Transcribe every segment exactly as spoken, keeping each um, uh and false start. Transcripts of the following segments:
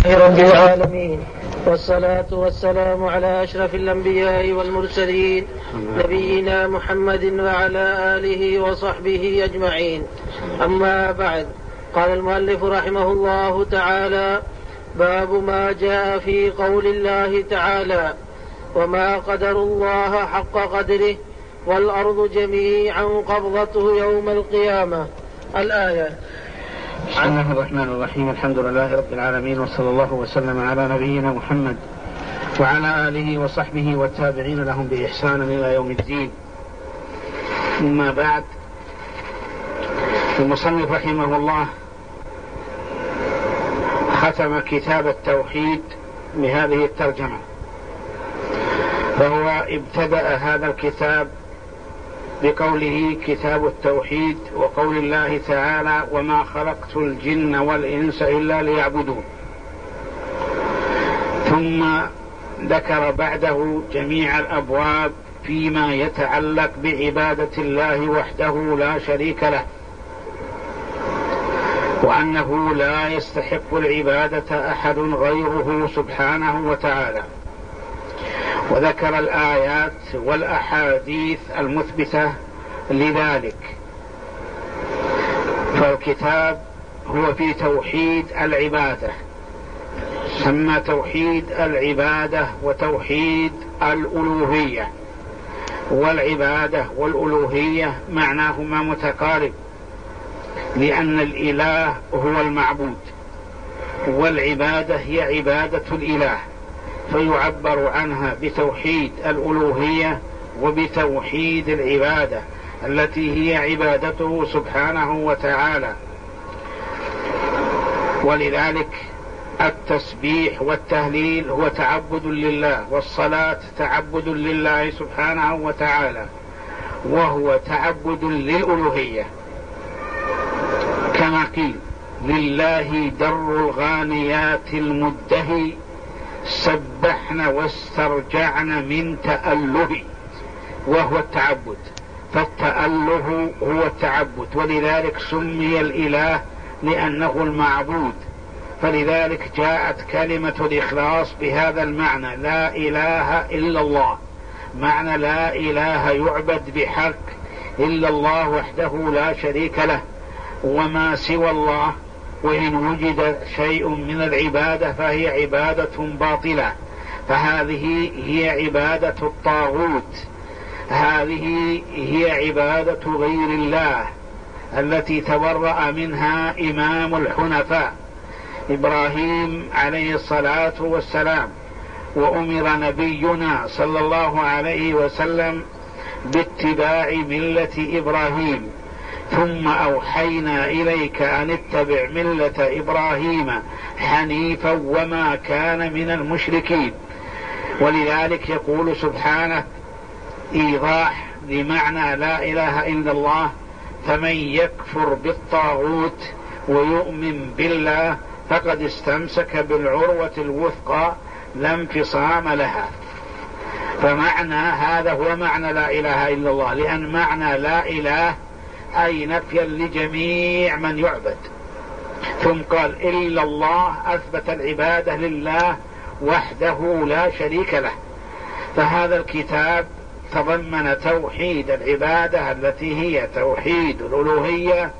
رب العالمين، والصلاة والسلام على أشرف الأنبياء والمرسلين نبينا محمد وعلى آله وصحبه أجمعين. أما بعد، قال المؤلف رحمه الله تعالى: باب ما جاء في قول الله تعالى: وما قدر الله حق قدره والأرض جميعا قبضته يوم القيامة. الآية. بسم الله الرحمن الرحيم. الحمد لله رب العالمين، وصلى الله وسلم على نبينا محمد وعلى آله وصحبه والتابعين لهم بإحسان إلى يوم الدين. أما بعد، المصنف رحمه الله ختم كتاب التوحيد بهذه الترجمة، فهو ابتدأ هذا الكتاب بقوله كتاب التوحيد، وقول الله تعالى: وما خلقت الجن والإنس إلا ليعبدون. ثم ذكر بعده جميع الأبواب فيما يتعلق بعبادة الله وحده لا شريك له، وأنه لا يستحق العبادة أحد غيره سبحانه وتعالى، وذكر الآيات والأحاديث المثبتة لذلك. فالكتاب هو في توحيد العبادة، سمى توحيد العبادة وتوحيد الألوهية، والعبادة والألوهية معناهما متقارب، لأن الإله هو المعبود، والعبادة هي عبادة الإله، فيعبر عنها بتوحيد الألوهية وبتوحيد العبادة التي هي عبادته سبحانه وتعالى. ولذلك التسبيح والتهليل هو تعبد لله، والصلاة تعبد لله سبحانه وتعالى، وهو تعبد للألوهية، كما قيل: لله در الغانيات المدهي سبحن واسترجعن من تأله، وهو التعبد. فالتأله هو التعبد، ولذلك سمي الإله لأنه المعبود، فلذلك جاءت كلمة الإخلاص بهذا المعنى: لا إله إلا الله، معنى لا إله يعبد بحق إلا الله وحده لا شريك له، وما سوى الله وإن وجد شيء من العبادة فهي عبادة باطلة، فهذه هي عبادة الطاغوت، هذه هي عبادة غير الله التي تبرأ منها إمام الحنفاء إبراهيم عليه الصلاة والسلام. وأمر نبينا صلى الله عليه وسلم باتباع ملة إبراهيم، ثم أوحينا إليك أن اتبع ملة إبراهيم حنيفا وما كان من المشركين. ولذلك يقول سبحانه إيضاح لمعنى لا إله إلا الله: فمن يكفر بالطاغوت ويؤمن بالله فقد استمسك بالعروة الوثقى لا انفصام لها. فمعنى هذا هو معنى لا إله إلا الله، لأن معنى لا إله أي نفيا لجميع من يعبد. ثم قال إلا الله، أثبت العبادة لله وحده لا شريك له. فهذا الكتاب تضمن توحيد العبادة التي هي توحيد الألوهية،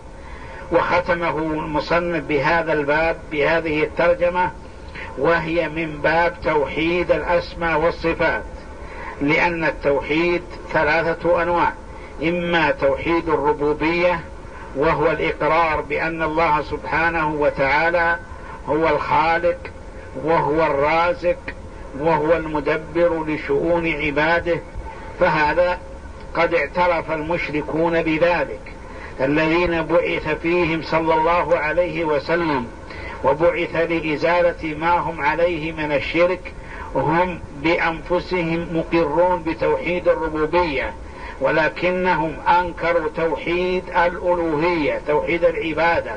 وختمه المصنف بهذا الباب بهذه الترجمة، وهي من باب توحيد الأسماء والصفات، لأن التوحيد ثلاثة أنواع: إما توحيد الربوبية، وهو الإقرار بأن الله سبحانه وتعالى هو الخالق وهو الرازق وهو المدبر لشؤون عباده، فهذا قد اعترف المشركون بذلك، الذين بعث فيهم صلى الله عليه وسلم وبعث لإزالة ما هم عليه من الشرك، هم بأنفسهم مقرون بتوحيد الربوبية، ولكنهم أنكروا توحيد الألوهية، توحيد العبادة.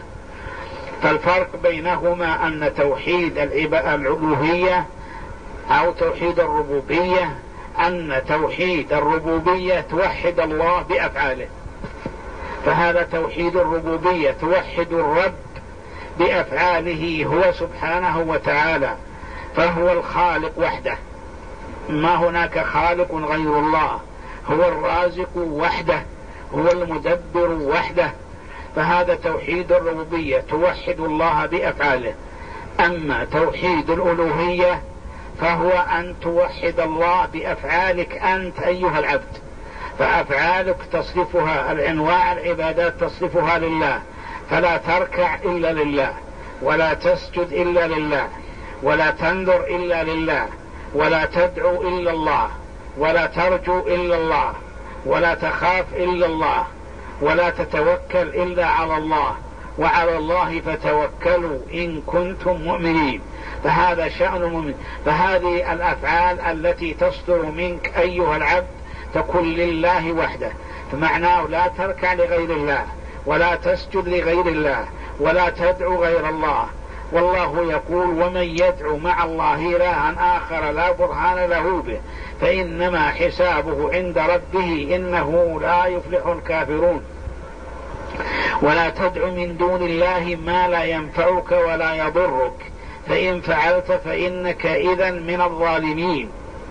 فالفرق بينهما أن توحيد الألوهية أو توحيد الربوبية، أن توحيد الربوبية توحد الله بأفعاله، فهذا توحيد الربوبية، توحد الرب بأفعاله هو سبحانه وتعالى، فهو الخالق وحده، ما هناك خالق غير الله، هو الرازق وحده، هو المدبر وحده، فهذا توحيد الربوبية، توحد الله بأفعاله. أما توحيد الألوهية فهو أن توحد الله بأفعالك أنت أيها العبد، فأفعالك تصرفها، الأنواع العبادات تصرفها لله، فلا تركع إلا لله، ولا تسجد إلا لله، ولا تنذر إلا لله، ولا تدعو إلا الله، ولا ترجو إلا الله، ولا تخاف إلا الله، ولا تتوكل إلا على الله، وعلى الله فتوكلوا إن كنتم مؤمنين. فهذا شأن المؤمن. فهذه الأفعال التي تصدر منك أيها العبد تكون لله وحده، فمعناه لا تركع لغير الله، ولا تسجد لغير الله، ولا تدعو غير الله. والله يقول: ومن يدعو مع الله إلها آخر لا برهان له به فإنما حسابه عند ربه إنه لا يفلح الكافرون. ولا تدع من دون الله ما لا ينفعك ولا يضرك فإن فعلت فإنك إذن من الظالمين.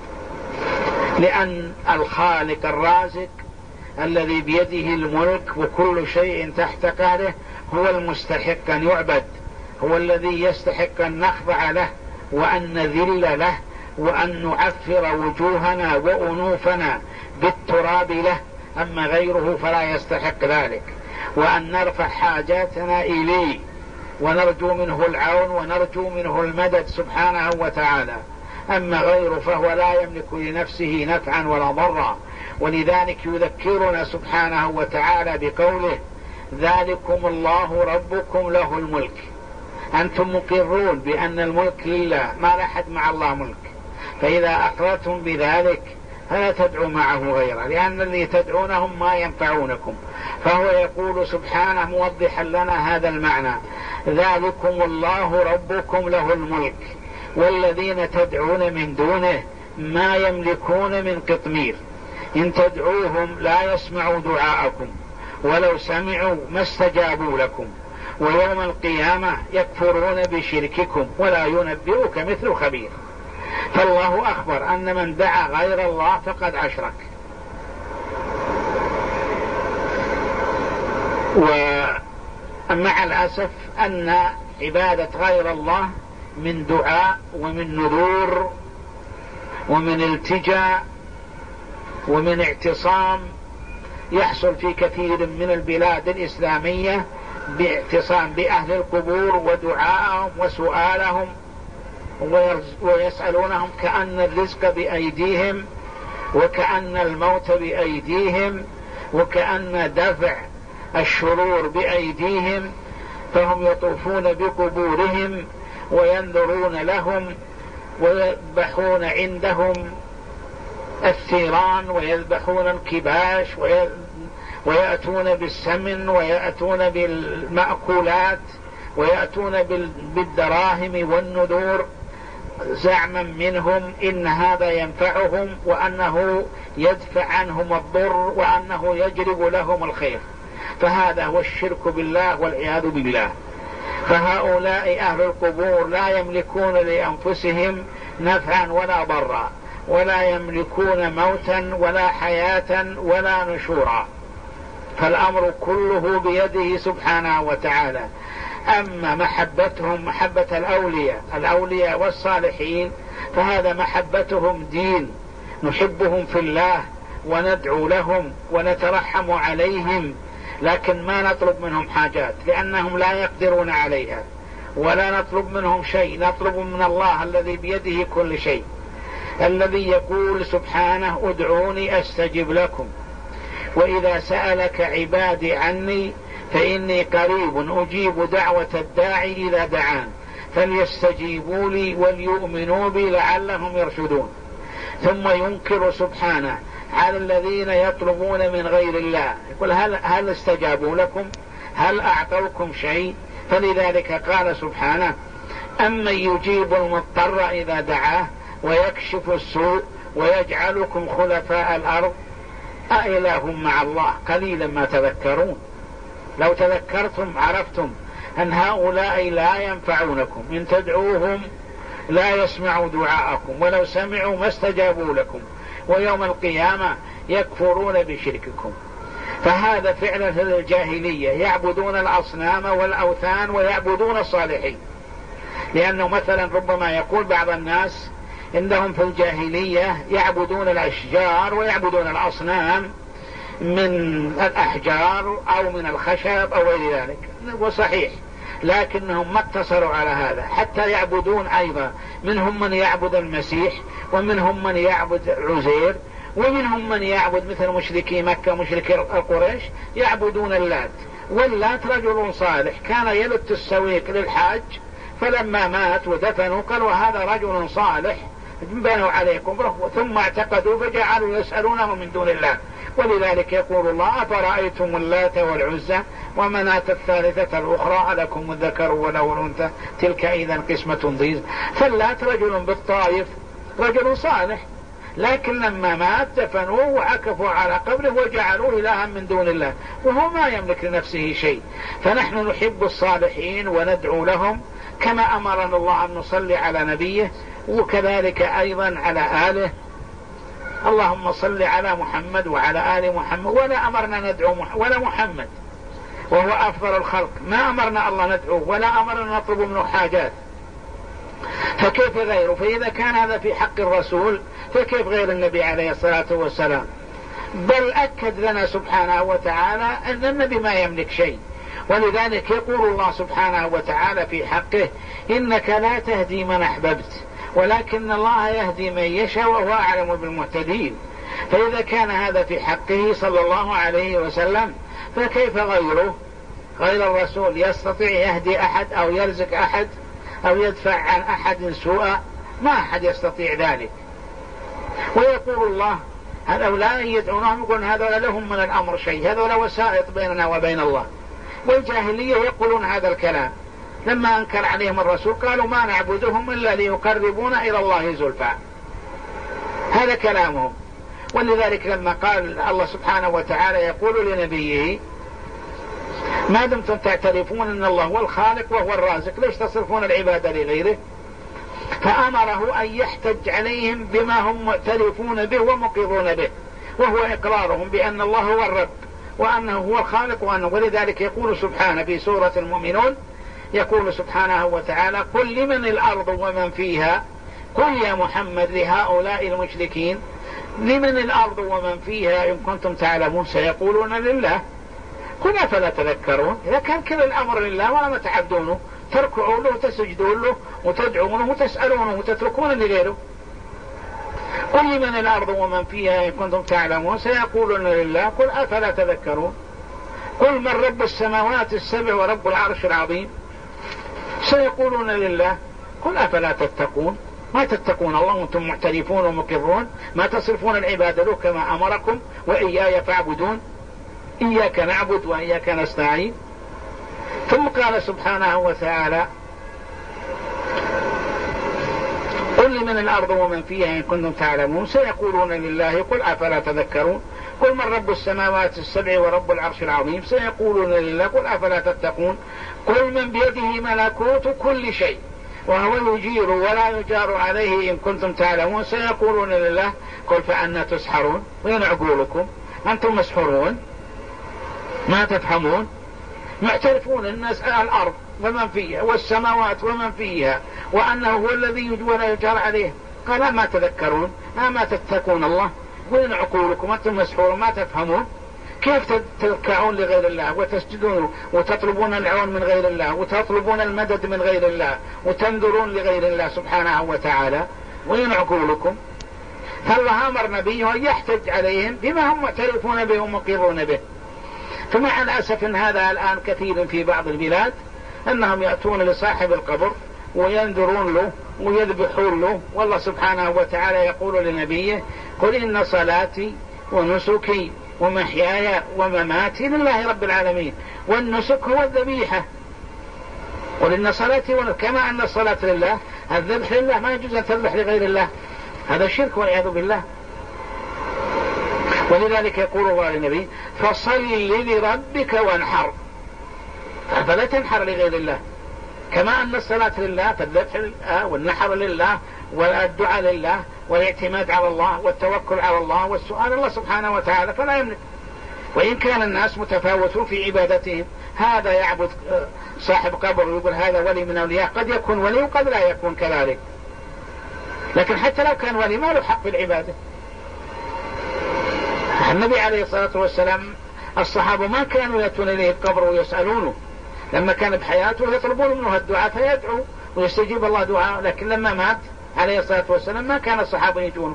لأن الخالق الرازق الذي بيده الملك وكل شيء تحت قهره هو المستحق أن يعبد، هو الذي يستحق أن نخضع له وأن نذل له وأن نعفر وجوهنا وأنوفنا بالتراب له. أما غيره فلا يستحق ذلك، وأن نرفع حاجاتنا إليه ونرجو منه العون ونرجو منه المدد سبحانه وتعالى. أما غيره فهو لا يملك لنفسه نفعا ولا ضرا. ولذلك يذكرنا سبحانه وتعالى بقوله: ذلكم الله ربكم له الملك. أنتم مقرون بأن الملك لله، ما لحد مع الله ملك، فإذا أقررتم بذلك فلا تدعوا معه غيره، لأن الذي تدعونهم ما ينفعونكم. فهو يقول سبحانه موضحا لنا هذا المعنى: ذلكم الله ربكم له الملك، والذين تدعون من دونه ما يملكون من قطمير، إن تدعوهم لا يسمعوا دعاءكم، ولو سمعوا ما استجابوا لكم، ويوم القيامة يكفرون بشرككم ولا ينبئك مثل خبير. فالله أخبر أن من دعا غير الله فقد أشرك. ومع الأسف أن عبادة غير الله من دعاء ومن نذور ومن التجاء ومن اعتصام يحصل في كثير من البلاد الإسلامية باعتصام بأهل القبور ودعائهم وسؤالهم، ويسألونهم كأن الرزق بأيديهم وكأن الموت بأيديهم وكأن دفع الشرور بأيديهم، فهم يطوفون بقبورهم وينذرون لهم ويذبحون عندهم الثيران ويذبحون الكباش ويأتون بالسمن ويأتون بالمأكولات ويأتون بالدراهم والنذور زعما منهم إن هذا ينفعهم وأنه يدفع عنهم الضر وأنه يجلب لهم الخير. فهذا هو الشرك بالله والعياذ بالله. فهؤلاء أهل القبور لا يملكون لأنفسهم نفعا ولا ضرا، ولا يملكون موتا ولا حياة ولا نشورا، فالأمر كله بيده سبحانه وتعالى. أما محبتهم محبة الأولياء الأولياء والصالحين فهذا محبتهم دين، نحبهم في الله وندعو لهم ونترحم عليهم، لكن ما نطلب منهم حاجات لأنهم لا يقدرون عليها، ولا نطلب منهم شيء، نطلب من الله الذي بيده كل شيء، الذي يقول سبحانه: ادعوني أستجب لكم، وإذا سألك عبادي عني فإني قريب أجيب دعوة الداعي إذا دعان فليستجيبوا لي وليؤمنوا بي لعلهم يرشدون. ثم ينكر سبحانه على الذين يطلبون من غير الله، يقول: هل, هل استجابوا لكم؟ هل أعطوكم شيء؟ فلذلك قال سبحانه: أمن يجيب المضطر إذا دعاه ويكشف السوء ويجعلكم خلفاء الأرض أإله مع الله قليلا ما تذكرون. لو تذكرتم عرفتم أن هؤلاء لا ينفعونكم، إن تدعوهم لا يسمعوا دعاءكم، ولو سمعوا ما استجابوا لكم، ويوم القيامة يكفرون بشرككم. فهذا فعلا في الجاهلية، يعبدون الأصنام والأوثان ويعبدون الصالحين. لأنه مثلا ربما يقول بعض الناس إنهم في الجاهلية يعبدون الأشجار ويعبدون الأصنام من الأحجار أو من الخشب أو غير ذلك، وصحيح، لكنهم ما اقتصروا على هذا، حتى يعبدون أيضا، منهم من يعبد المسيح، ومنهم من يعبد عزير، ومنهم من يعبد مثل مشركي مكة مشركي القريش يعبدون اللات. واللات رجل صالح كان يلت السويق للحاج، فلما مات ودفنوا قالوا هذا رجل صالح بنوا عليه قبره، ثم اعتقدوا فجعلوا يسألونه من دون الله. ولذلك يقول الله أفرأيتم اللات والعزى ومناة الثالثة الأخرى ألكم الذكر وله الأنثى تلك إذا قسمة ضيزى. فاللات رجل بالطائف رجل صالح، لكن لما مات دفنوه وعكفوا على قبره وجعلوه إلها من دون الله، وهو ما يملك لنفسه شيء. فنحن نحب الصالحين وندعو لهم كما أمرنا الله أن نصلي على نبيه، وكذلك أيضا على آله. اللهم صل على محمد وعلى آل محمد، ولا أمرنا ندعو مح... ولا محمد وهو أفضل الخلق، ما أمرنا الله ندعوه ولا أمرنا نطلب منه حاجات، فكيف غيره؟ فإذا كان هذا في حق الرسول فكيف غير النبي عليه الصلاة والسلام؟ بل أكد لنا سبحانه وتعالى أن النبي ما يملك شيء. ولذلك يقول الله سبحانه وتعالى في حقه إنك لا تهدي من أحببت ولكن الله يهدي من يشاء وهو أعلم بالمهتدين. فإذا كان هذا في حقه صلى الله عليه وسلم فكيف غيره؟ غير الرسول يستطيع يهدي أحد أو يرزق أحد أو يدفع عن أحد سوءا؟ ما أحد يستطيع ذلك. ويقول الله هؤلاء يدعونهم يقولون هذا لهم من الأمر شيء، هذا وسائط بيننا وبين الله. والجاهلية يقولون هذا الكلام، لما أنكر عليهم الرسول قالوا ما نعبدهم إلا ليقربونا إلى الله زلفى، هذا كلامهم. ولذلك لما قال الله سبحانه وتعالى يقول لنبيه ما دمتم تعترفون أن الله هو الخالق وهو الرازق ليش تصرفون العبادة لغيره؟ فأمره أن يحتج عليهم بما هم معترفون به ومقرون به، وهو إقرارهم بأن الله هو الرب وأنه هو الخالق وأنه. ولذلك يقول سبحانه في سورة المؤمنون يقول سبحانه وتعالى قل لمن الأرض ومن فيها، قل يا محمد لهؤلاء المشركين لمن الأرض ومن فيها إن كنتم تعلمون سيقولون لله قل أفلا تذكرون. إذا كان كل الأمر لله ولا تعبدونه تركعوا له وتسجدون له وتدعونه وتسألونه وتتركون لغيره. قل لمن الأرض ومن فيها إن كنتم تعلمون سيقولون لله قل أفلا تذكرون. قل من رب السماوات السبع ورب العرش العظيم سيقولون لله قل أفلا تتقون. ما تتقون الله وانتم معترفون ومقرون، ما تصرفون العبادة له كما أمركم وإياي فاعبدون، إياك نعبد وإياك نستعين. ثم قال سبحانه وتعالى قل لمن الأرض ومن فيها إن كنتم تعلمون سيقولون لله قل أفلا تذكرون. قل من رب السماوات السبع ورب العرش العظيم سيقولون لله قل أفلا تتقون. قل من بيده ملكوت كل شيء وهو يجير ولا يجار عليه إن كنتم تعلمون سيقولون لله قل فأنا تسحرون. وين عقولكم؟ أنتم مسحرون ما تفهمون. معترفون الناس الأرض ومن فيها والسماوات ومن فيها وأنه هو الذي يجير ولا يجار عليه، قال ما تذكرون ما تتقون الله. وين عقولكم؟ أنتم مسحورون ما تفهمون. كيف تركعون لغير الله وتسجدون وتطلبون العون من غير الله وتطلبون المدد من غير الله وتنذرون لغير الله سبحانه وتعالى؟ وين عقولكم؟ فالله أمر نبيه أن يحتج عليهم بما هم معترفون به ومقرون به. فمع الأسف إن هذا الآن كثير في بعض البلاد أنهم يأتون لصاحب القبر وينذرون له ويذبحون له، والله سبحانه وتعالى يقول لنبيه قل إن صلاتي ونسكي ومحياي ومماتي لله رب العالمين. والنسك هو الذبيحة. قل إن صلاتي ونسكي كما أن الصلاة لله الذبح لله، ما يجوز أن تذبح لغير الله، هذا شرك والعياذ بالله. ولذلك يقول الله للنبي فصل لربك وانحر. فلا تنحر لغير الله، كما أن الصلاة لله فالذبح لله والنحر لله والدعاء لله والاعتماد على الله والتوكل على الله والسؤال الله سبحانه وتعالى فلا يملك. وإن كان الناس متفاوتون في عبادتهم، هذا يعبد صاحب قبر ويقول هذا ولي من أولياء، قد يكون ولي وقد لا يكون كذلك، لكن حتى لو كان ولي ما له حق في العبادة. النبي عليه الصلاة والسلام الصحابة ما كانوا يأتون إليه القبر ويسألونه، لما كان بحياته يطلبون منه الدعاء فيدعو ويستجيب الله دعاء، لكن لما مات عليه الصلاة والسلام ما كان الصحابة يجونه،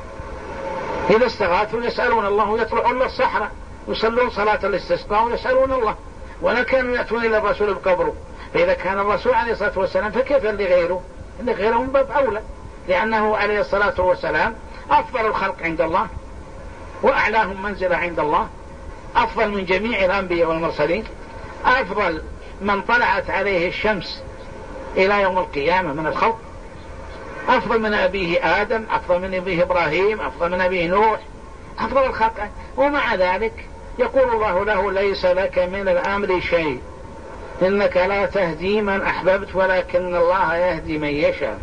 إذا استغاثوا يسألون الله ويطلعون للصحراء يصلون صلاة الاستسقاء ويسألون الله، ولا كانوا يأتون إلى الرسول بقبره. فإذا كان الرسول عليه الصلاة والسلام فكيف لغيره؟ لغيره من باب أولى، لأنه عليه الصلاة والسلام أفضل الخلق عند الله وأعلاهم منزلة عند الله، أفضل من جميع الأنبياء والمرسلين، أفضل من طلعت عليه الشمس إلى يوم القيامة من الخلق، أفضل من أبيه آدم، أفضل من أبيه إبراهيم، أفضل من أبيه نوح، أفضل الخلق. ومع ذلك يقول الله له ليس لك من الأمر شيء إنك لا تهدي من أحببت ولكن الله يهدي من يشاء.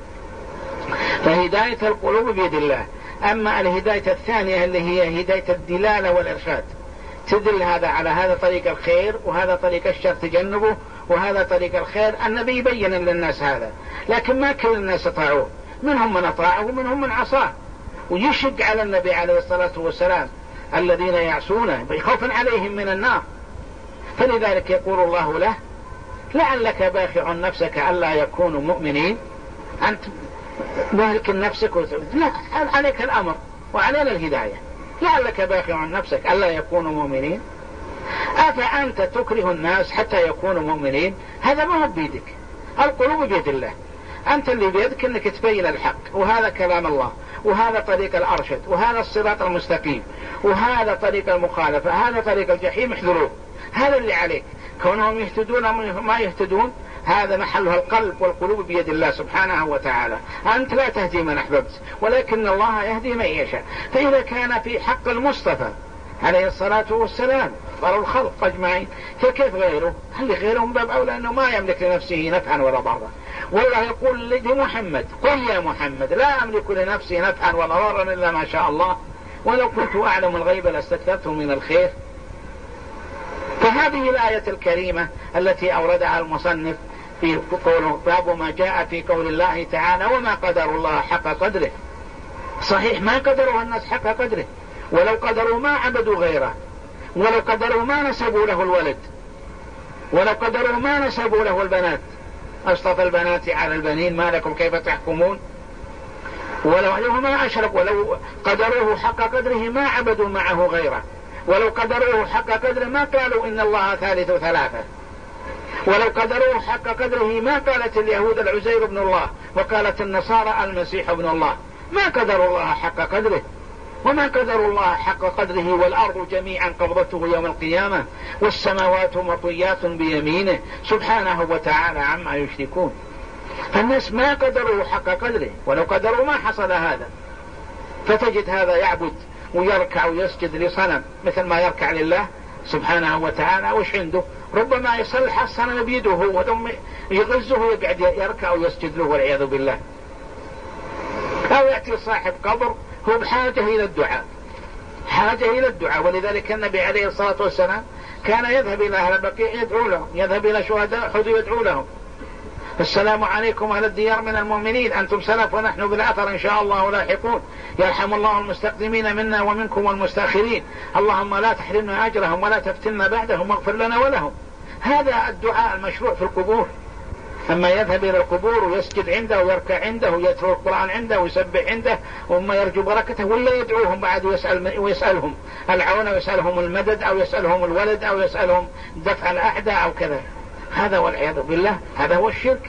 فهداية القلوب بيد الله. أما الهداية الثانية اللي هي هداية الدلالة والإرشاد، تدل هذا على هذا طريق الخير وهذا طريق الشر تجنبه وهذا طريق الخير، النبي يبين للناس هذا، لكن ما كل الناس أطاعوه، منهم من أطاعه ومنهم من عصاه. ويشق على النبي عليه الصلاة والسلام الذين يعصونه خوفا عليهم من النار، فلذلك يقول الله له لعلك باخع نفسك ألا يكونوا مؤمنين، أنت مهلك نفسك وت... لا عليك الأمر وعلينا الهداية، لعلك باخع نفسك ألا يكونوا مؤمنين، أفأنت تكره الناس حتى يكونوا مؤمنين؟ هذا ما هو بيدك، القلوب بيد الله، أنت اللي بيدك أنك تبين الحق، وهذا كلام الله، وهذا طريق الأرشد، وهذا الصراط المستقيم، وهذا طريق المخالفة، هذا طريق الجحيم احذروه، هذا اللي عليك. كونهم يهتدون ما يهتدون هذا محلها القلب، والقلوب بيد الله سبحانه وتعالى. أنت لا تهدي من أحببت ولكن الله يهدي من يشاء. فإذا كان في حق المصطفى عليه الصلاة والسلام ضروا الخلق أجمعين، فكيف غيره؟ هل غيره من باب أولى أنه ما يملك لنفسه نفعا ولا ضرا. والله يقول لمحمد قل يا محمد لا أملك لنفسي نفعا ولا ضرا إلا ما شاء الله ولو كنت أعلم الغيب لاستكثرت من الخير. فهذه الآية الكريمة التي أوردها المصنف في قوله باب ما جاء في قول الله تعالى وما قدر الله حق قدره. صحيح ما قدروا الناس حق قدره، ولو قدروا ما عبدوا غيره، ولو قدروا ما نسبوا له الولد، ولو قدروا ما نسبوا له البنات، أصطفى البنات على البنين ما لكم كيف تحكمون. ولو ما أشرك، ولو قدروه حق قدره ما عبدوا معه غيره، ولو قدروه حق قدره ما قالوا إن الله ثالث ثلاثة، ولو قدروه حق قدره ما قالت اليهود العزير ابن الله وقالت النصارى المسيح ابن الله. ما قدروا الله حق قدره، وما قدروا الله حق قدره والأرض جميعا قبضته يوم القيامة والسماوات مطويات بيمينه سبحانه وتعالى عما يشركون. فالناس ما قدروا حق قدره، ولو قدروا ما حصل هذا. فتجد هذا يعبد ويركع ويسجد لصنم مثل ما يركع لله سبحانه وتعالى، وش عنده؟ ربما يصلح الصنم بيده ودم يغزه ويقعد يركع ويسجد له والعياذ بالله. أو يأتي صاحب قبر هو بحاجة إلى الدعاء، حاجة إلى الدعاء. ولذلك النبي عليه الصلاة والسلام كان يذهب إلى أهل البقيع يدعو لهم، يذهب إلى شهداء أحد يدعو لهم السلام عليكم أهل الديار من المؤمنين أنتم سلف ونحن بالأثر إن شاء الله لاحقون، يرحم الله المستقدمين منا ومنكم والمستأخرين، اللهم لا تحرمنا أجرهم ولا تفتنا بعدهم واغفر لنا ولهم. هذا الدعاء المشروع في القبور. أما يذهب إلى القبور ويسجد عنده ويركع عنده ويتلو القرآن عنده ويسبح عنده وما يرجو بركته، ولا يدعوهم بعد ويسأل ويسألهم العون ويسألهم المدد أو يسألهم الولد أو يسألهم دفع الأعداء أو كذا، هذا والعياذ بالله هذا هو الشرك.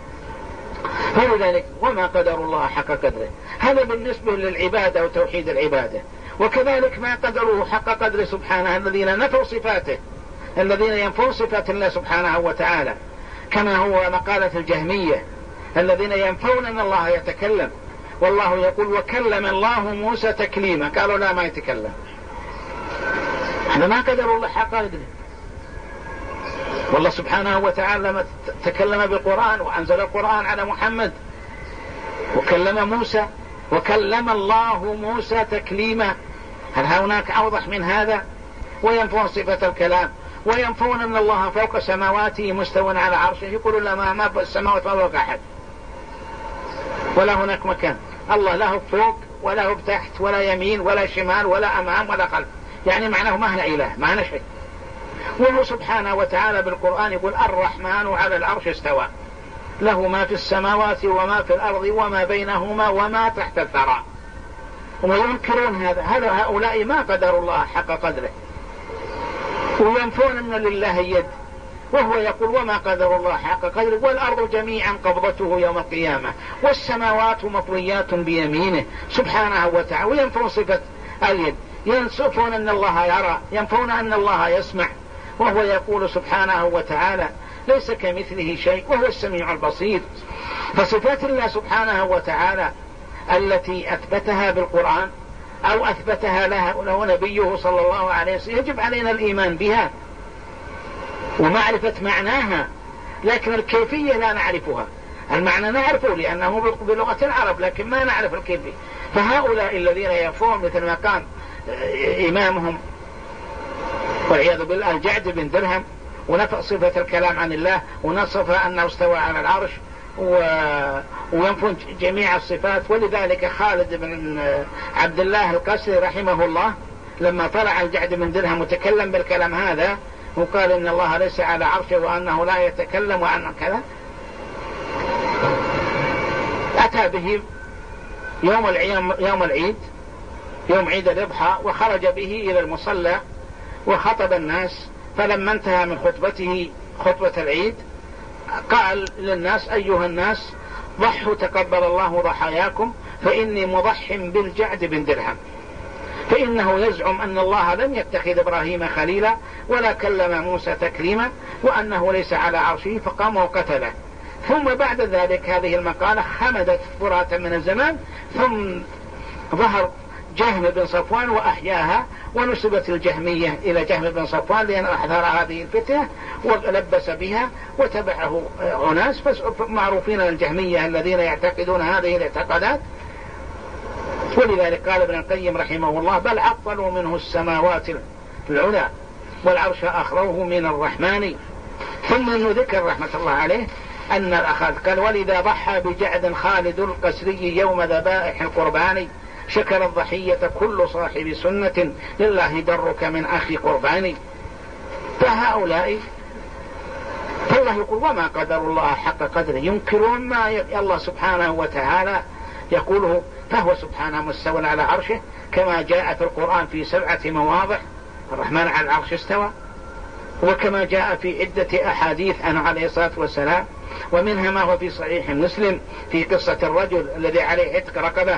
فلذلك وما قدر الله حق قدره، هذا بالنسبة للعبادة وتوحيد العبادة. وكذلك ما قدروه حق قدره سبحانه الذين نفوا صفاته، الذين ينفون صفات الله سبحانه وتعالى، كما هو مقالة الجهمية الذين ينفون أن الله يتكلم، والله يقول وكلم الله موسى تكليما، قالوا لا ما يتكلم. هذا ما قدر الله حق قدره. والله سبحانه وتعالى لما تكلم بالقرآن وأنزل القرآن على محمد وكلم موسى وكلم الله موسى تكليما، هل هناك أوضح من هذا؟ وينفون صفة الكلام وينفون أن الله فوق سماواته مستوى على عرشه، يقولون لا ما السماوات ما فوق أحد ولا هناك مكان، الله لا فوق ولا هو تحت ولا يمين ولا شمال ولا أمام ولا خلف، يعني معناه ما هنا إله ما هنا شيء. وهو سبحانه وتعالى بالقرآن يقول الرحمن على العرش استوى، له ما في السماوات وما في الأرض وما بينهما وما تحت الثرى. وينكرون هذا، هذا هؤلاء ما قدروا الله حق قدره، وينفون أن لله يد، وهو يقول وما قدر الله حق قدره، والأرض جميعا قبضته يوم القيامة والسماوات مطويات بيمينه سبحانه وتعالى، وينفون صفة اليد، ينسفون أن الله يرى، ينفون أن الله يسمع، وهو يقول سبحانه وتعالى ليس كمثله شيء وهو السميع البصير. فصفات الله سبحانه وتعالى التي أثبتها بالقرآن أو أثبتها له نبيه صلى الله عليه وسلم يجب علينا الإيمان بها ومعرفة معناها، لكن الكيفية لا نعرفها. المعنى نعرفه لأنه بلغة العرب، لكن ما نعرف الكيفية. فهؤلاء الذين يفون مثل ما كان إمامهم والعياذ بالله الجعد بن درهم ونفى صفة الكلام عن الله ونصف أنه استوى على العرش و... وينفون جميع الصفات. ولذلك خالد بن عبد الله القسري رحمه الله لما طلع الجعد بن درهم وتكلم بالكلام هذا وقال إن الله ليس على عرشه وأنه لا يتكلم وأنه كذا، أتى به يوم يوم العيد يوم عيد الأضحى وخرج به إلى المصلى وخطب الناس. فلما انتهى من خطبته خطبة العيد قال للناس أيها الناس ضحوا تقبل الله ضحاياكم فإني مضح بالجعد بن درهم، فإنه يزعم أن الله لم يتخذ إبراهيم خليلا ولا كلم موسى تكليما وأنه ليس على عرشه، فقام وقتله. ثم بعد ذلك هذه المقالة خمدت فرات من الزمان، ثم ظهر جهم بن صفوان وأحياها ونسبت الجهمية إلى جهم بن صفوان لأن أحضر هذه الفتنة ولبس بها وتبعه أناس معروفين الجهمية الذين يعتقدون هذه الاعتقادات. ولذلك قال ابن القيم رحمه الله بل عطلوا منه السماوات العلى والعرش أخروه من الرحمن. ثم أنه ذكر رحمة الله عليه أن الأخذ قال ولذا ضحى بجعد خالد القسري يوم ذبائح القربان شكر الضحية كل صاحب سنة لله درك من أخي قرباني. فهؤلاء فالله يقول وما قدر الله حق قدره، ينكرون ما الله سبحانه وتعالى يقوله. فهو سبحانه مستوى على عرشه كما جاء في القرآن في سبعة مواضع الرحمن على العرش استوى، وكما جاء في عدة أحاديث عنه عليه الصلاة والسلام، ومنها ما هو في صحيح مسلم في قصة الرجل الذي عليه عتق رقبة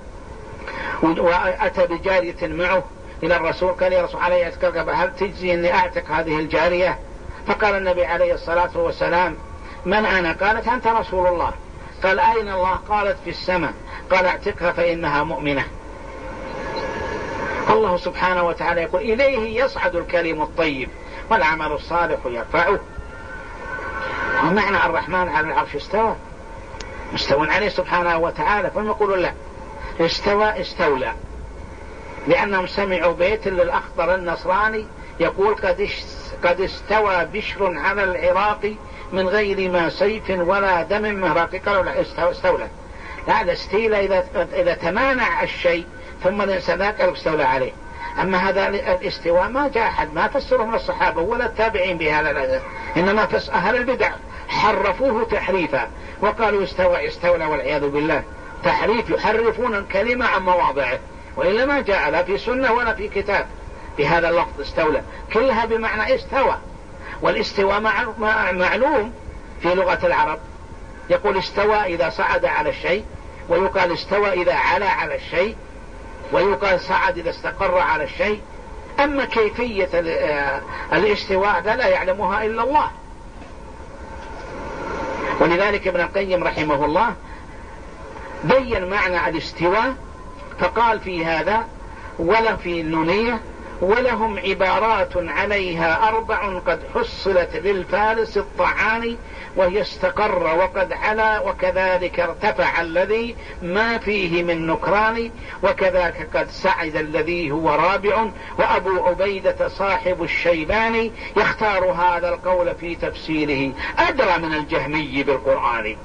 وأتى بجارية معه إلى الرسول قال يا رسول عليه عتق رقبة هل تجزي أني أعتق هذه الجارية؟ فقال النبي عليه الصلاة والسلام من أنا؟ قالت أنت رسول الله. قال أين الله؟ قالت في السماء. قال اعتقها فإنها مؤمنة. الله سبحانه وتعالى يقول إليه يصعد الكلم الطيب والعمل الصالح يرفعه. ومعنى الرحمن على العرش استوى مستوى عليه سبحانه وتعالى. فهم يقولون لا استوى استولى، لأنهم سمعوا بيت للأخضر النصراني يقول قد قد استوى بشر على العراق من غير ما سيف ولا دم مهراق. قالوا لا استولى. لا الاستيلاء إذا, إذا تمانع الشيء ثم الإنسان قال استولى عليه. أما هذا الاستواء ما جاء أحد ما فسره من الصحابة ولا التابعين بهذا، إنما أهل البدع حرفوه تحريفا وقالوا استوى استولى والعياذ بالله، تحريف يحرفون الكلمة عن مواضعه، وإلا ما جاء لا في سنة ولا في كتاب بهذا اللفظ استولى، كلها بمعنى استوى. والاستواء معلوم في لغة العرب، يقول استوى إذا صعد على الشيء، ويقال استوى إذا علا على الشيء، ويقال صعد إذا استقر على الشيء. أما كيفية الاستواء لا يعلمها إلا الله. ولذلك ابن القيم رحمه الله بين معنى الاستواء فقال في هذا ولا في النونية ولهم عبارات عليها أربع قد حصلت للفارس الطعان، وهي استقر وقد علا، وكذلك ارتفع الذي ما فيه من نكران، وكذاك قد سعد الذي هو رابع، وأبو عبيدة صاحب الشيباني يختار هذا القول في تفسيره أدرى من الجهمي بالقرآن.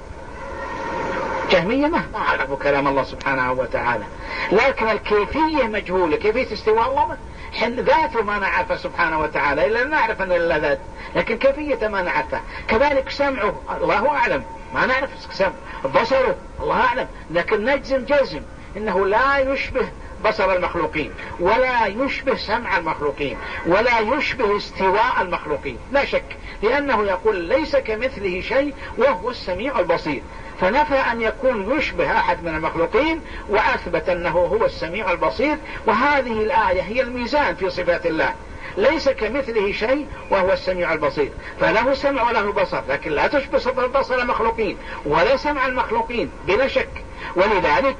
جهمية ما عرفوا كلام الله سبحانه وتعالى، لكن الكيفية مجهولة. كيفية استواء الله ذاته ما نعرفه سبحانه وتعالى، إلا نعرف أن الله ذات، لكن كيفية ما نعرفه. كذلك سمعه الله أعلم، ما نعرف سمع. بصره الله أعلم، لكن نجزم جزم إنه لا يشبه بصر المخلوقين، ولا يشبه سمع المخلوقين، ولا يشبه استواء المخلوقين، لا شك، لأنه يقول ليس كمثله شيء وهو السميع البصير، فنفى أن يكون يشبه أحد من المخلوقين، وأثبت أنه هو السميع البصير. وهذه الآية هي الميزان في صفات الله، ليس كمثله شيء وهو السميع البصير، فله سمع وله بصر، لكن لا تشبه صفة بصر المخلوقين ولا سمع المخلوقين بلا شك. ولذلك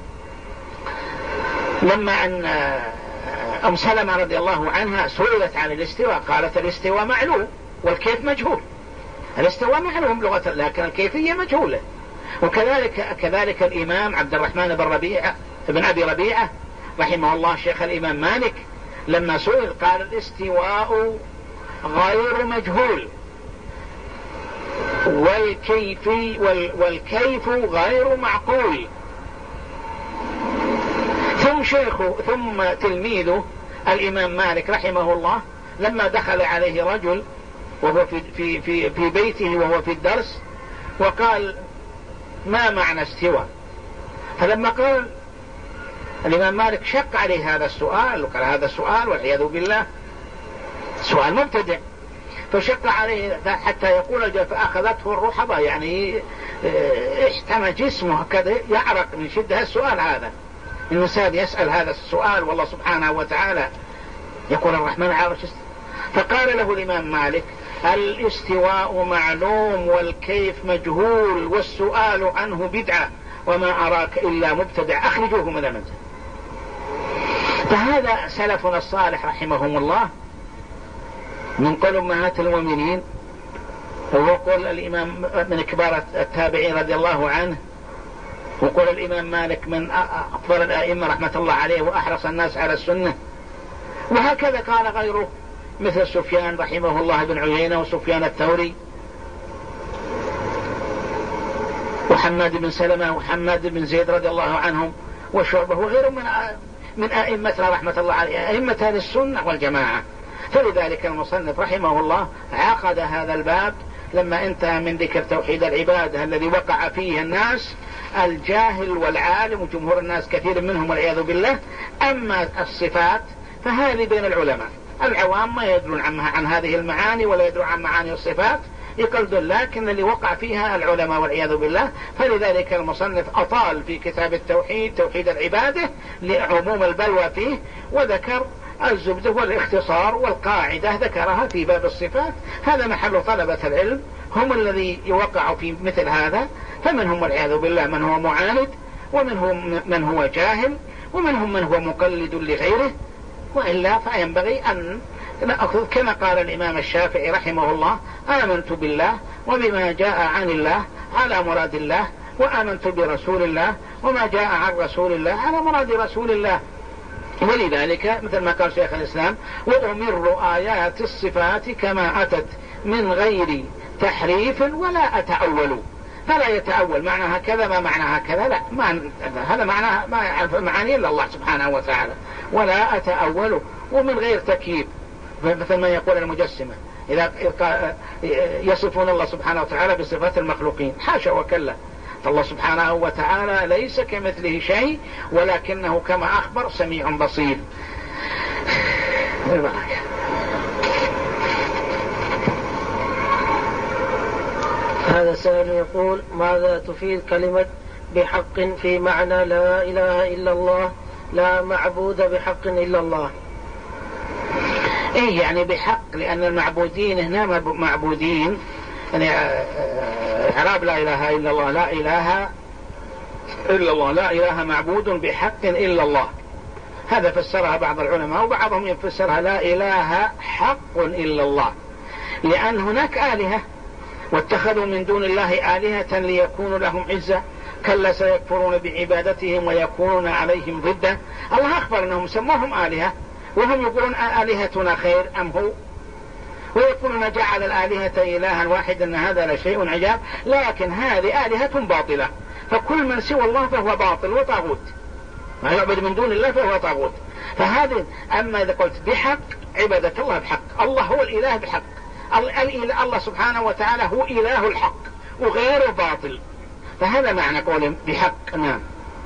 لما أن أم سلمة رضي الله عنها سئلت عن الاستواء قالت الاستواء معلوم والكيف مجهول. الاستواء معلوم لغة، لكن الكيفية مجهولة. وكذلك كذلك الإمام عبد الرحمن بن ربيعة ابن أبي ربيعة رحمه الله شيخ الإمام مالك لما سئل قال الاستواء غير مجهول، والكيف والكيف غير معقول. ثم شيخه ثم تلميذه الإمام مالك رحمه الله لما دخل عليه رجل وهو في, في, في, في بيته وهو في الدرس وقال ما معنى استواء؟ فلما قال الإمام مالك شق عليه هذا السؤال، وقال هذا السؤال والعياذ بالله سؤال مبتدع، فشق عليه حتى يقول فأخذته الرحبة، يعني احتمى جسمه كذا يعرق من شدة السؤال هذا. الإنسان يسأل هذا السؤال والله سبحانه وتعالى يقول الرحمن على العرش. فقال له الإمام مالك الاستواء معلوم والكيف مجهول والسؤال عنه بدعة وما أراك إلا مبتدع، أخرجوه من المنزل. فهذا سلفنا الصالح رحمهم الله من قول أمهات المؤمنين، وقول الإمام من كبار التابعين رضي الله عنه، وقول الإمام مالك من أفضل الأئمة رحمة الله عليه وأحرص الناس على السنة. وهكذا قال غيره مثل سفيان رحمه الله بن عيينة وسفيان الثوري وحماد بن سلمة وحماد بن زيد رضي الله عنهم وشعبه وغيرهم من من أئمتنا رحمة الله عليه، أئمة أهل السنة والجماعة. فلذلك المصنف رحمه الله عقد هذا الباب لما انتهى من ذكر توحيد العبادة الذي وقع فيه الناس الجاهل والعالم وجمهور الناس كثير منهم والعياذ بالله. أما الصفات فهذه بين العلماء، العوام ما يدرون عنها عن هذه المعاني ولا يدرون عن معاني الصفات يقلدون، لكن اللي وقع فيها العلماء والعياذ بالله. فلذلك المصنف أطال في كتاب التوحيد توحيد العبادة لعموم البلوى فيه، وذكر الزبدة والاختصار والقاعدة ذكرها في باب الصفات. هذا محل طلبة العلم، هم الذي يوقعوا في مثل هذا، فمنهم والعياذ بالله من هو معاند، ومنهم من هو جاهل، ومنهم من هو مقلد لغيره. وإلا فينبغي أن نأخذ كما قال الإمام الشافعي رحمه الله آمنت بالله وبما جاء عن الله على مراد الله، وآمنت برسول الله وما جاء عن رسول الله على مراد رسول الله. ولذلك مثل ما قال شيخ الإسلام وأمر آيات الصفات كما أتت من غير تحريف ولا أتأول. فلا يتأول معناها كذا ما معناها كذا، لا، ما هذا معناها ما يعرف معاني إلا الله سبحانه وتعالى، ولا أتأول ومن غير تكييف مثل ما يقول المجسمة إذا يصفون الله سبحانه وتعالى بصفات المخلوقين، حاشا وكلا. فالله سبحانه وتعالى ليس كمثله شيء، ولكنه كما أخبر سميع بصير. هذا سائل يقول ماذا تفيد كلمة بحق في معنى لا إله إلا الله لا معبود بحق إلا الله؟ إيه يعني بحق، لأن المعبودين هنا معبودين يعني إعراب لا إله إلا الله، لا إله إلا الله، لا إله معبود بحق إلا الله. هذا فسرها بعض العلماء، وبعضهم يفسرها لا إله حق إلا الله، لأن هناك آلهة واتخذوا من دون الله آلهة ليكونوا لهم عزة، كلا سيكفرون بعبادتهم ويكونون عليهم ضدا. الله أخبر أنهم سموهم آلهة وهم يقولون آلهتنا خير أم هو، ويقولون جعل الآلهة إلها واحدا أن هذا لشيء عجاب، لكن هذه آلهة باطلة، فكل من سوى الله فهو باطل وطاغوت، ما يعبد من دون الله فهو طاغوت. فهذه أما إذا قلت بحق عبادة الله بحق، الله هو الإله بحق، الله سبحانه وتعالى هو إله الحق وغيره باطل، فهذا معنى قول بحق. نعم.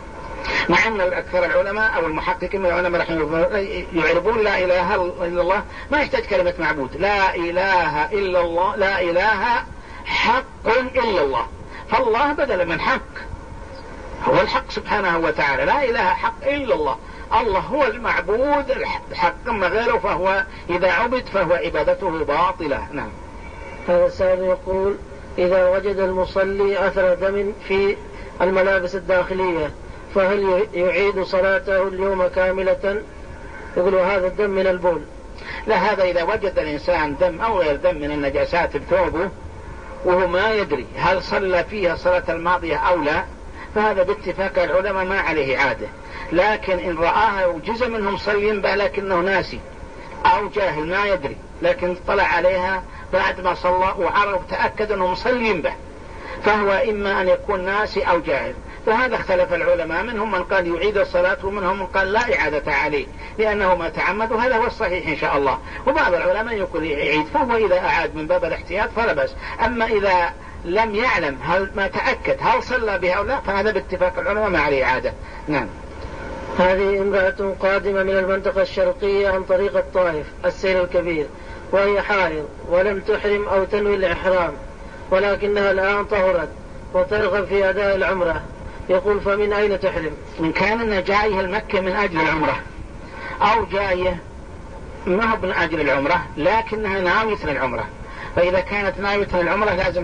مع أن أكثر العلماء أو المحققين من العلماء رحمه الله يعربون لا إله إلا الله ما يحتاج كلمة معبود، لا إله إلا الله، لا إله حق إلا الله، فالله بدل من حق هو الحق سبحانه وتعالى، لا إله حق إلا الله، الله هو المعبود الحق، أما غيره فهو إذا عبد فهو عبادته باطلة. نعم. هذا السائل يقول: إذا وجد المصلي أثر دم في الملابس الداخلية فهل يعيد صلاته اليوم كاملة؟ يقول هذا الدم من البول. لا، هذا إذا وجد الإنسان دم أو غير دم من النجاسات بثوبه وهو ما يدري هل صلى فيها صلاة الماضية أو لا، فهذا باتفاق العلماء ما عليه عادة، لكن إن رآها وجزء منهم صلين به لكنه ناسي أو جاهل ما يدري، لكن طلع عليها بعد ما صلى وعرف تأكد أنه مصلين به، فهو إما أن يكون ناسي أو جاهل، فهذا اختلف العلماء، منهم من قال يعيد الصلاة ومنهم من قال لا إعادة عليه لأنه ما تعمد، وهذا هو الصحيح إن شاء الله. وبعض العلماء يقول يعيد، فهو إذا أعاد من باب الاحتياط فلا بأس، أما إذا لم يعلم هل ما تأكد هل صلى بها أو لا فهذا باتفاق العلماء ما عليه إعادة. نعم. هذه امرأة قادمة من المنطقة الشرقية عن طريق الطائف السير الكبير، وهي حائض ولم تحرم أو تنوي الإحرام، ولكنها الآن طهرت وترغب في أداء العمرة، يقول فمن أين تحرم؟ إن كان أنها جاية المكة من أجل العمرة أو جاية ما هو من أجل العمرة لكنها ناوية العمرة، فإذا كانت ناوية العمرة لازم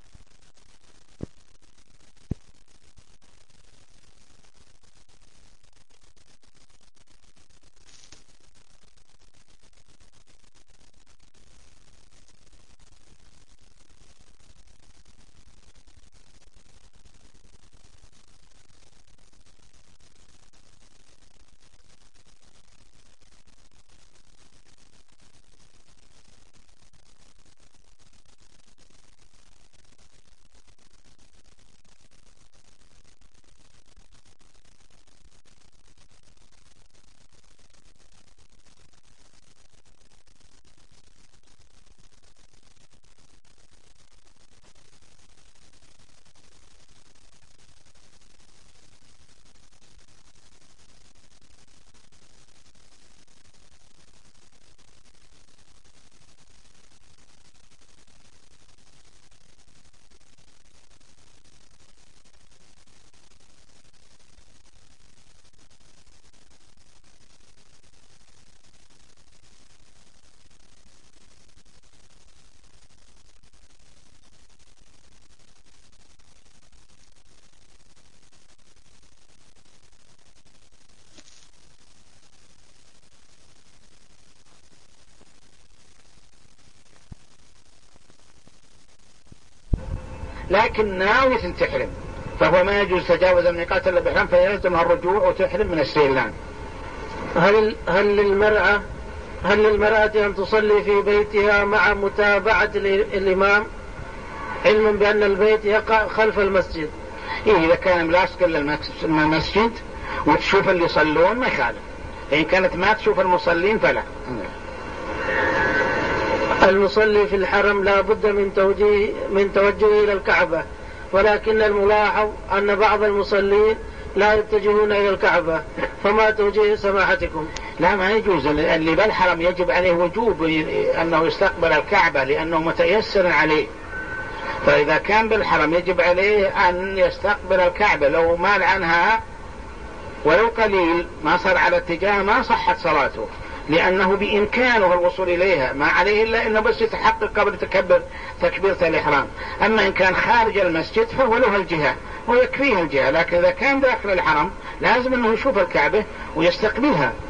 لكن ناوية تحرم، فهو ما يجوز تجاوز الميقات إلا بإحرام، فيلزمها الرجوع وتحرم من السيلان. هل هل للمرأة هل للمرأة أن تصلي في بيتها مع متابعة الإمام علما بأن البيت يقع خلف المسجد؟ إيه، إذا كان ملاصق للمسجد وتشوف اللي يصلون ما يخالف، إن كانت ما تشوف المصلين فلا. المصلي في الحرم لا بد من توجيه من توجهه إلى الكعبة، ولكن الملاحظ أن بعض المصلين لا يتجهون إلى الكعبة، فما توجيه سماحتكم؟ لا، ما يجوز، اللي بالحرم يجب عليه وجوب أنه يستقبل الكعبة لأنه متيسر عليه، فإذا كان بالحرم يجب عليه أن يستقبل الكعبة، لو مال عنها ولو قليل ما صار على اتجاه ما صحت صلاته، لأنه بإمكانه الوصول إليها، ما عليه إلا أنه بس يتحقق قبل تكبر تكبيرة الإحرام. أما إن كان خارج المسجد فهو له الجهة ويكفيه الجهة، لكن إذا كان داخل الحرم لازم أنه يشوف الكعبة ويستقبلها.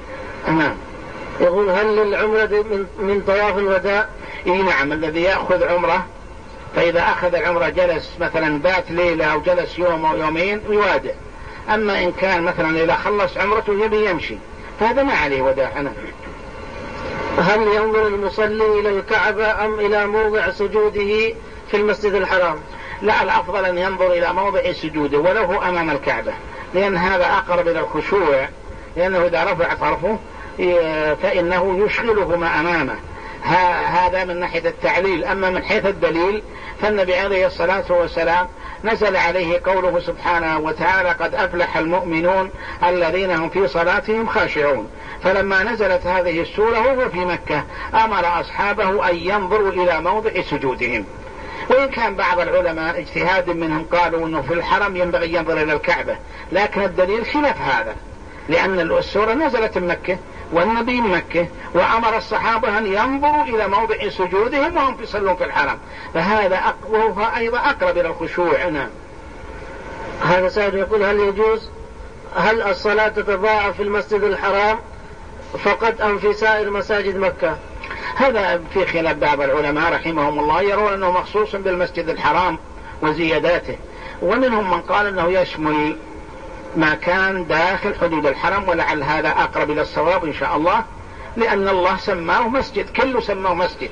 نعم. يقول هل للعمرة من, من طواف الوداع؟ إيه نعم، الذي يأخذ عمرة فإذا أخذ العمرة جلس مثلا بات ليلة أو جلس يوم أو يومين يوادع. أما إن كان مثلا إذا خلص عمرته يبي يمشي فهذا ما عليه وداع. نعم. هل ينظر المصلي إلى الكعبة أم إلى موضع سجوده في المسجد الحرام؟ لا، الأفضل أن ينظر إلى موضع سجوده وله أمام الكعبة، لأن هذا أقرب إلى الخشوع، لأنه إذا رفع طرفه فإنه يشغله ما أمامه. هذا من ناحية التعليل. أما من حيث الدليل فالنبي عليه الصلاة والسلام نزل عليه قوله سبحانه وتعالى قد أفلح المؤمنون الذين هم في صلاتهم خاشعون. فلما نزلت هذه السورة وهو في مكة أمر أصحابه أن ينظروا إلى موضع سجودهم. وإن كان بعض العلماء اجتهاد منهم قالوا أنه في الحرم ينبغي ينظر إلى الكعبة، لكن الدليل خلاف هذا، لأن السورة نزلت من مكة والنبي من مكة وأمر الصحابة أن ينظروا إلى موضع سجودهم وهم يصلون في الحرم، فهذا أقوى أيضا أقرب إلى الخشوع. نعم. هذا سائل يقول هل يجوز هل الصلاة تتضاعف في المسجد الحرام فقط أم في سائر مساجد مكة؟ هذا في خلاف بعض العلماء رحمهم الله، يرون أنه مخصوص بالمسجد الحرام وزياداته، ومنهم من قال أنه يشمل ما كان داخل حدود الحرم، ولعل هذا أقرب إلى الصواب إن شاء الله، لأن الله سماه مسجد، كله سماه مسجد.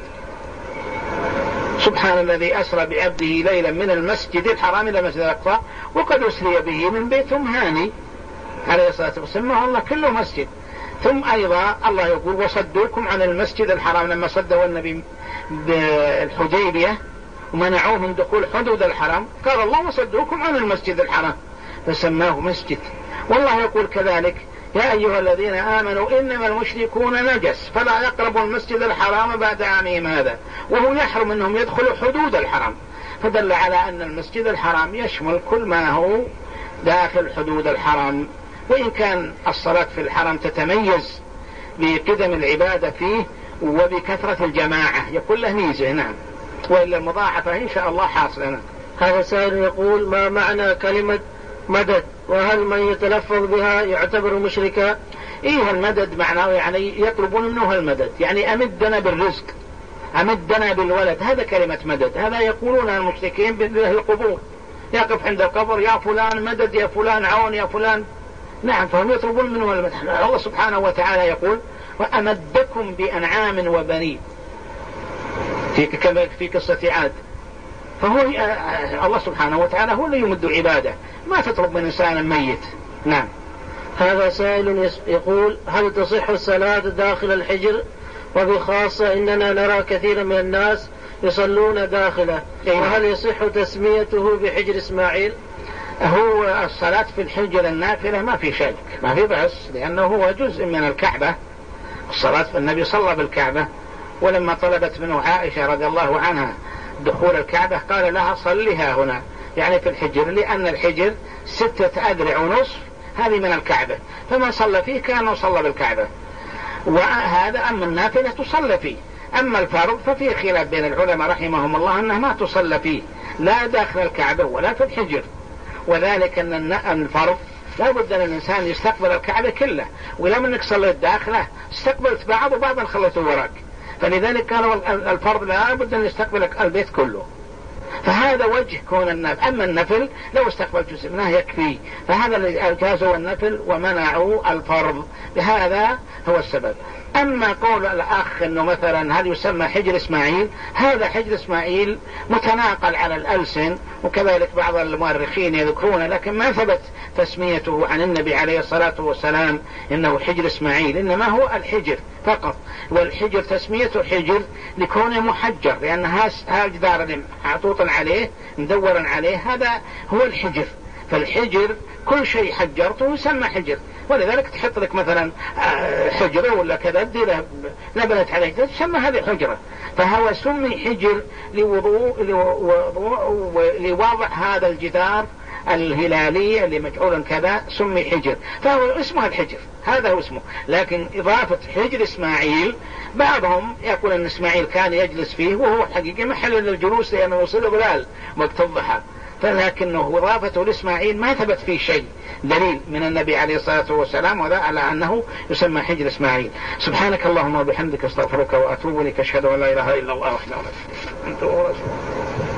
سبحان الذي أسرى بعبده ليلا من المسجد الحرام إلى المسجد الأقصى وقد أسري به من بيت هاني عليه الصلاة والسلام، سماه الله كله مسجد. ثم أيضا الله يقول وصدوكم عن المسجد الحرام، لما صدوا النبي بالحديبية ومنعوه من دخول حدود الحرم قال الله وصدوكم عن المسجد الحرام فسماه مسجد. والله يقول كذلك يا أيها الذين آمنوا إنما المشركون نجس فلا يقربوا المسجد الحرام بعد عامهم هذا، وهو يحرم أنهم يدخلوا حدود الحرم، فدل على أن المسجد الحرام يشمل كل ما هو داخل حدود الحرم. وإن كان الصلاة في الحرم تتميز بقدم العبادة فيه وبكثرة الجماعة يكون له ميزة. نعم. وإلا المضاعفة إن شاء الله حاصلة. هذا سائل يقول ما معنى كلمة مدد، وهل من يتلفظ بها يعتبر مشركا؟ إيه المدد معناه يعني يطلبون منه المدد، يعني أمدنا بالرزق، أمدنا بالولد، هذا كلمة مدد. هذا يقولون المشركين بالله القبور، يقف عند القبر يا فلان مدد يا فلان عون يا فلان. نعم، فهم يطلبون منه المدد. الله سبحانه وتعالى يقول وأمدكم بأنعام وبنين في في قصة عاد. فهو الله سبحانه وتعالى هو اللي يمد عباده، ما تطلب من إنسان ميت. نعم. هذا سائل يقول هل تصح الصلاة داخل الحجر، وبخاصة إننا نرى كثيرا من الناس يصلون داخله، وهل يصح تسميته بحجر إسماعيل؟ هو الصلاة في الحجر النافلة ما في شك، ما في بأس، لأنه هو جزء من الكعبة. الصلاة النبي صلى بالكعبة، ولما طلبت منه عائشة رضي الله عنها دخول الكعبة قال لها صليها هنا، يعني في الحجر، لأن الحجر ستة أذرع ونصف هذه من الكعبة، فمن صلى فيه كان صلى بالكعبة. وهذا أما النافلة تصلى فيه، أما الفرض ففيه خلاف بين العلماء رحمهم الله أنه ما تصلى فيه لا داخل الكعبة ولا في الحجر، وذلك أن الفرض لا بد أن الإنسان يستقبل الكعبة كله، ولما أنك صليت داخله استقبلت بعض وبعضا خلته وراك، فلذلك كان الفرض لا بد أن يستقبل البيت كله. فهذا وجه كون النفل. أما النفل لو استقبلت جزء منه يكفي، فهذا الذي أجازوا النفل ومنعوا الفرض، بهذا هو السبب. أما قول الأخ أنه مثلا هل يسمى حجر إسماعيل، هذا حجر إسماعيل متناقل على الألسن، وكذلك بعض المؤرخين يذكرون، لكن ما ثبت تسميته عن النبي عليه الصلاة والسلام إنه حجر إسماعيل، إنما هو الحجر فقط. والحجر تسميته حجر لكونه محجر، لأن هذا الجدار محطوطا عليه مدورا عليه هذا هو الحجر. فالحجر كل شيء حجرته يسمى حجر، ولذلك تحط لك مثلا حجرة ولا كذا لبنت عليه تسمى هذه حجرة. فهو سمي حجر لوضوء لوضع هذا الجدار الهلالي اللي مجعول كذا سمي حجر، فهو اسمه الحجر، هذا هو اسمه. لكن إضافة حجر إسماعيل، بعضهم يقول أن إسماعيل كان يجلس فيه وهو حقيقة محل للجلوس لأنه يصل بلال وقت الضحى، فلكنه إضافته لإسماعيل ما ثبت فيه شيء دليل من النبي عليه الصلاة والسلام ولا على أنه يسمى حجر إسماعيل. سبحانك اللهم وبحمدك استغفرك وأتوب إليك، أشهد أن لا إله إلا الله وحده لا شريك له أنت ورسوله.